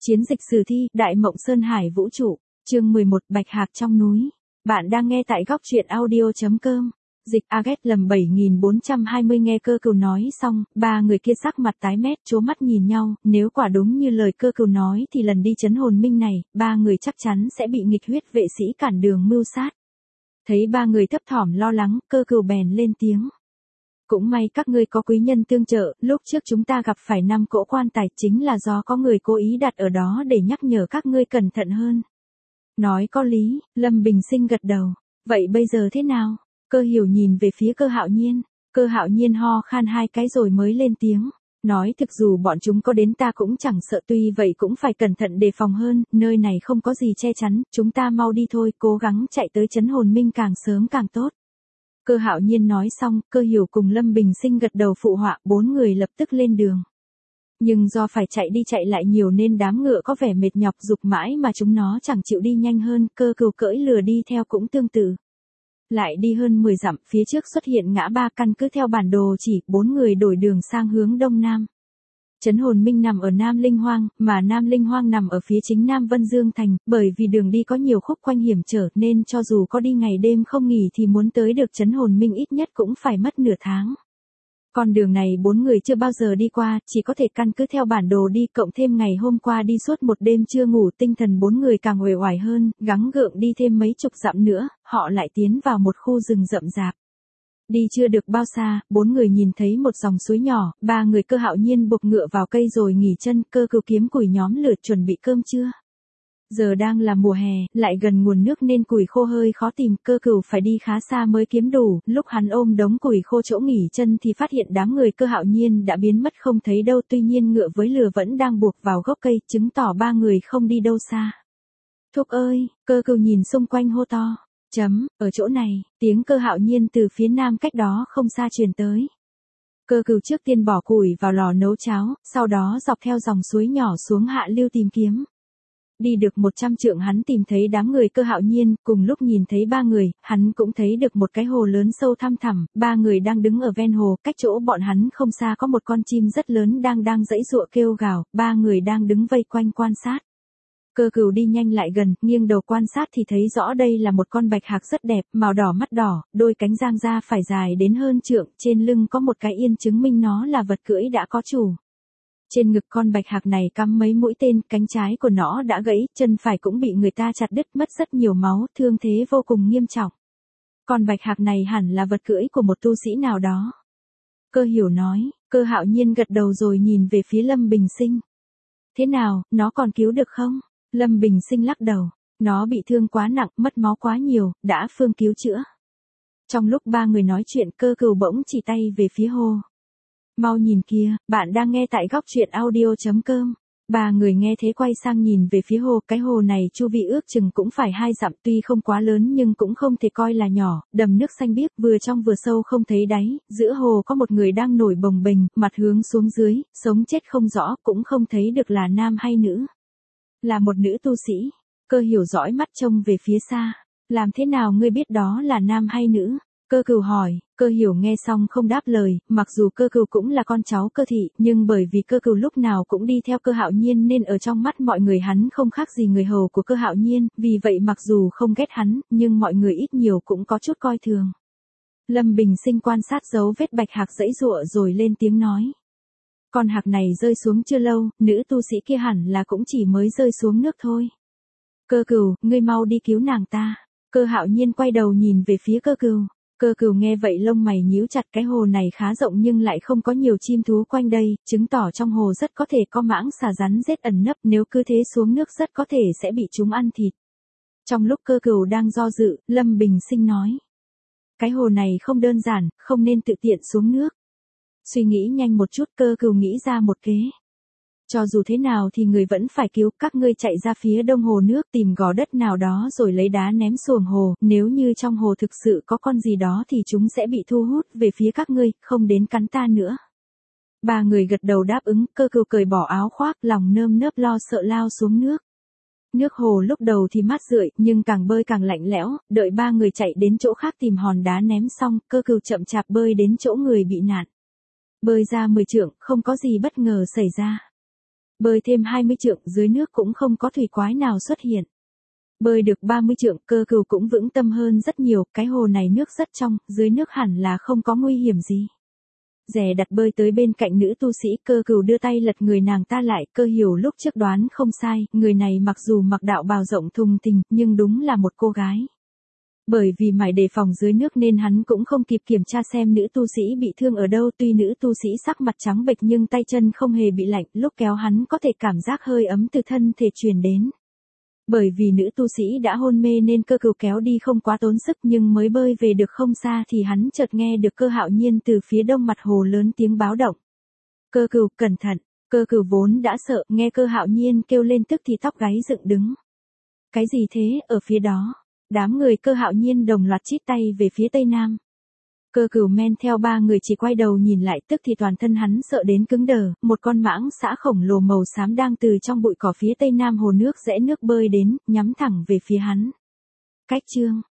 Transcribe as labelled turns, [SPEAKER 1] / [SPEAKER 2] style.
[SPEAKER 1] Chiến dịch sử thi, Đại Mộng Sơn Hải Vũ trụ, chương 11, Bạch Hạc trong núi. Bạn đang nghe tại góc truyện audio.com. Dịch Aget lầm 7420 nghe Cơ Cừu nói xong, ba người kia sắc mặt tái mét trố mắt nhìn nhau, nếu quả đúng như lời Cơ Cừu nói thì lần đi trấn hồn minh này, ba người chắc chắn sẽ bị nghịch huyết vệ sĩ cản đường mưu sát. Thấy ba người thấp thỏm lo lắng, Cơ Cừu bèn lên tiếng. Cũng may các ngươi có quý nhân tương trợ, lúc trước chúng ta gặp phải 5 cỗ quan tài chính là do có người cố ý đặt ở đó để nhắc nhở các ngươi cẩn thận hơn. Nói có lý, Lâm Bình Sinh gật đầu. Vậy bây giờ thế nào? Cơ Hiểu nhìn về phía Cơ Hạo Nhiên. Cơ Hạo Nhiên ho khan 2 cái rồi mới lên tiếng. Nói thực dù bọn chúng có đến ta cũng chẳng sợ, tuy vậy cũng phải cẩn thận đề phòng hơn, nơi này không có gì che chắn, chúng ta mau đi thôi, cố gắng chạy tới trấn hồn minh càng sớm càng tốt. Cơ Hạo Nhiên nói xong, Cơ Hiểu cùng Lâm Bình Sinh gật đầu phụ họa, 4 người lập tức lên đường. Nhưng do phải chạy đi chạy lại nhiều nên đám ngựa có vẻ mệt nhọc giục mãi mà chúng nó chẳng chịu đi nhanh hơn, Cơ Cừu cưỡi lừa đi theo cũng tương tự. Lại đi hơn 10 dặm, phía trước xuất hiện ngã ba, căn cứ theo bản đồ chỉ, 4 người đổi đường sang hướng đông nam. Trấn hồn minh nằm ở Nam Linh Hoang, mà Nam Linh Hoang nằm ở phía chính Nam Vân Dương Thành, bởi vì đường đi có nhiều khúc quanh hiểm trở nên cho dù có đi ngày đêm không nghỉ thì muốn tới được trấn hồn minh ít nhất cũng phải mất nửa tháng. Con đường này 4 người chưa bao giờ đi qua, chỉ có thể căn cứ theo bản đồ đi, cộng thêm ngày hôm qua đi suốt một đêm chưa ngủ, tinh thần 4 người càng uể oải hơn, gắng gượng đi thêm mấy chục dặm nữa, họ lại tiến vào một khu rừng rậm rạp. Đi chưa được bao xa, 4 người nhìn thấy một dòng suối nhỏ, ba người Cơ Hạo Nhiên buộc ngựa vào cây rồi nghỉ chân, Cơ Cừu kiếm củi nhóm lửa chuẩn bị cơm trưa. Giờ đang là mùa hè, lại gần nguồn nước nên củi khô hơi khó tìm, Cơ Cừu phải đi khá xa mới kiếm đủ, lúc hắn ôm đống củi khô chỗ nghỉ chân thì phát hiện đám người Cơ Hạo Nhiên đã biến mất không thấy đâu, tuy nhiên ngựa với lừa vẫn đang buộc vào gốc cây, chứng tỏ ba người không đi đâu xa. Thúc ơi, Cơ Cừu nhìn xung quanh hô to. Ở chỗ này, tiếng Cơ Hạo Nhiên từ phía nam cách đó không xa truyền tới. Cơ Cừu trước tiên bỏ củi vào lò nấu cháo, sau đó dọc theo dòng suối nhỏ xuống hạ lưu tìm kiếm. Đi được 100 trượng hắn tìm thấy đám người Cơ Hạo Nhiên, cùng lúc nhìn thấy ba người, hắn cũng thấy được một cái hồ lớn sâu thăm thẳm, ba người đang đứng ở ven hồ, cách chỗ bọn hắn không xa có một con chim rất lớn đang giãy giụa kêu gào, ba người đang đứng vây quanh quan sát. Cơ Cừu đi nhanh lại gần, nghiêng đầu quan sát thì thấy rõ đây là một con bạch hạc rất đẹp, màu đỏ mắt đỏ, đôi cánh dang ra phải dài đến hơn trượng, trên lưng có một cái yên chứng minh nó là vật cưỡi đã có chủ. Trên ngực con bạch hạc này cắm mấy mũi tên, cánh trái của nó đã gãy, chân phải cũng bị người ta chặt đứt, mất rất nhiều máu, thương thế vô cùng nghiêm trọng. Con bạch hạc này hẳn là vật cưỡi của một tu sĩ nào đó. Cơ Hiểu nói, Cơ Hạo Nhiên gật đầu rồi nhìn về phía Lâm Bình Sinh. Thế nào, nó còn cứu được không? Lâm Bình Sinh lắc đầu, nó bị thương quá nặng, mất máu quá nhiều, đã phương cứu chữa. Trong lúc ba người nói chuyện, Cơ Cừu bỗng chỉ tay về phía hồ. Mau nhìn kia, bạn đang nghe tại góc truyện audio.com. Ba người nghe thế quay sang nhìn về phía hồ, cái hồ này chu vi ước chừng cũng phải 2 dặm, tuy không quá lớn nhưng cũng không thể coi là nhỏ, đầm nước xanh biếc, vừa trong vừa sâu không thấy đáy, giữa hồ có một người đang nổi bồng bềnh, mặt hướng xuống dưới, sống chết không rõ, cũng không thấy được là nam hay nữ. Là một nữ tu sĩ. Cơ Hiểu dõi mắt trông về phía xa. Làm thế nào ngươi biết đó là nam hay nữ? Cơ Cừu hỏi. Cơ Hiểu nghe xong không đáp lời, mặc dù Cơ Cừu cũng là con cháu Cơ thị, nhưng bởi vì Cơ Cừu lúc nào cũng đi theo Cơ Hạo Nhiên nên ở trong mắt mọi người hắn không khác gì người hầu của Cơ Hạo Nhiên, vì vậy mặc dù không ghét hắn, nhưng mọi người ít nhiều cũng có chút coi thường. Lâm Bình Sinh quan sát dấu vết bạch hạc giãy giụa rồi lên tiếng nói. Con hạc này rơi xuống chưa lâu, nữ tu sĩ kia hẳn là cũng chỉ mới rơi xuống nước thôi. Cơ Cừu, ngươi mau đi cứu nàng ta. Cơ Hạo Nhiên quay đầu nhìn về phía Cơ Cừu. Cơ Cừu nghe vậy lông mày nhíu chặt, cái hồ này khá rộng nhưng lại không có nhiều chim thú quanh đây, chứng tỏ trong hồ rất có thể có mãng xà rắn rết ẩn nấp, nếu cứ thế xuống nước rất có thể sẽ bị chúng ăn thịt. Trong lúc Cơ Cừu đang do dự, Lâm Bình Sinh nói. Cái hồ này không đơn giản, không nên tự tiện xuống nước. Suy nghĩ nhanh một chút, Cơ Cừu nghĩ ra một kế. Cho dù thế nào thì người vẫn phải cứu, các ngươi chạy ra phía đông hồ nước tìm gò đất nào đó rồi lấy đá ném xuồng hồ, nếu như trong hồ thực sự có con gì đó thì chúng sẽ bị thu hút về phía các ngươi, không đến cắn ta nữa. Ba người gật đầu đáp ứng, Cơ Cừu cởi bỏ áo khoác, lòng nơm nớp lo sợ lao xuống nước. Nước hồ lúc đầu thì mát rượi, nhưng càng bơi càng lạnh lẽo, đợi ba người chạy đến chỗ khác tìm hòn đá ném xong, Cơ Cừu chậm chạp bơi đến chỗ người bị nạn. Bơi ra 10 trượng, không có gì bất ngờ xảy ra. Bơi thêm 20 trượng, dưới nước cũng không có thủy quái nào xuất hiện. Bơi được 30 trượng, Cơ Cừu cũng vững tâm hơn rất nhiều, cái hồ này nước rất trong, dưới nước hẳn là không có nguy hiểm gì. Dè đặt bơi tới bên cạnh nữ tu sĩ, Cơ Cừu đưa tay lật người nàng ta lại, Cơ Hiểu lúc trước đoán không sai, người này mặc dù mặc đạo bào rộng thùng thình, nhưng đúng là một cô gái. Bởi vì mải đề phòng dưới nước nên hắn cũng không kịp kiểm tra xem nữ tu sĩ bị thương ở đâu, tuy nữ tu sĩ sắc mặt trắng bệch nhưng tay chân không hề bị lạnh, lúc kéo hắn có thể cảm giác hơi ấm từ thân thể truyền đến. Bởi vì nữ tu sĩ đã hôn mê nên Cơ Cừu kéo đi không quá tốn sức, nhưng mới bơi về được không xa thì hắn chợt nghe được Cơ Hạo Nhiên từ phía đông mặt hồ lớn tiếng báo động. Cơ Cừu, cẩn thận. Cơ Cừu vốn đã sợ, nghe Cơ Hạo Nhiên kêu lên tức thì tóc gáy dựng đứng. Cái gì thế, ở phía đó? Đám người Cơ Hạo Nhiên đồng loạt chít tay về phía tây nam. Cơ Cừu men theo ba người chỉ quay đầu nhìn lại, tức thì toàn thân hắn sợ đến cứng đờ, một con mãng xã khổng lồ màu xám đang từ trong bụi cỏ phía tây nam hồ nước rẽ nước bơi đến, nhắm thẳng về phía hắn. Cách chương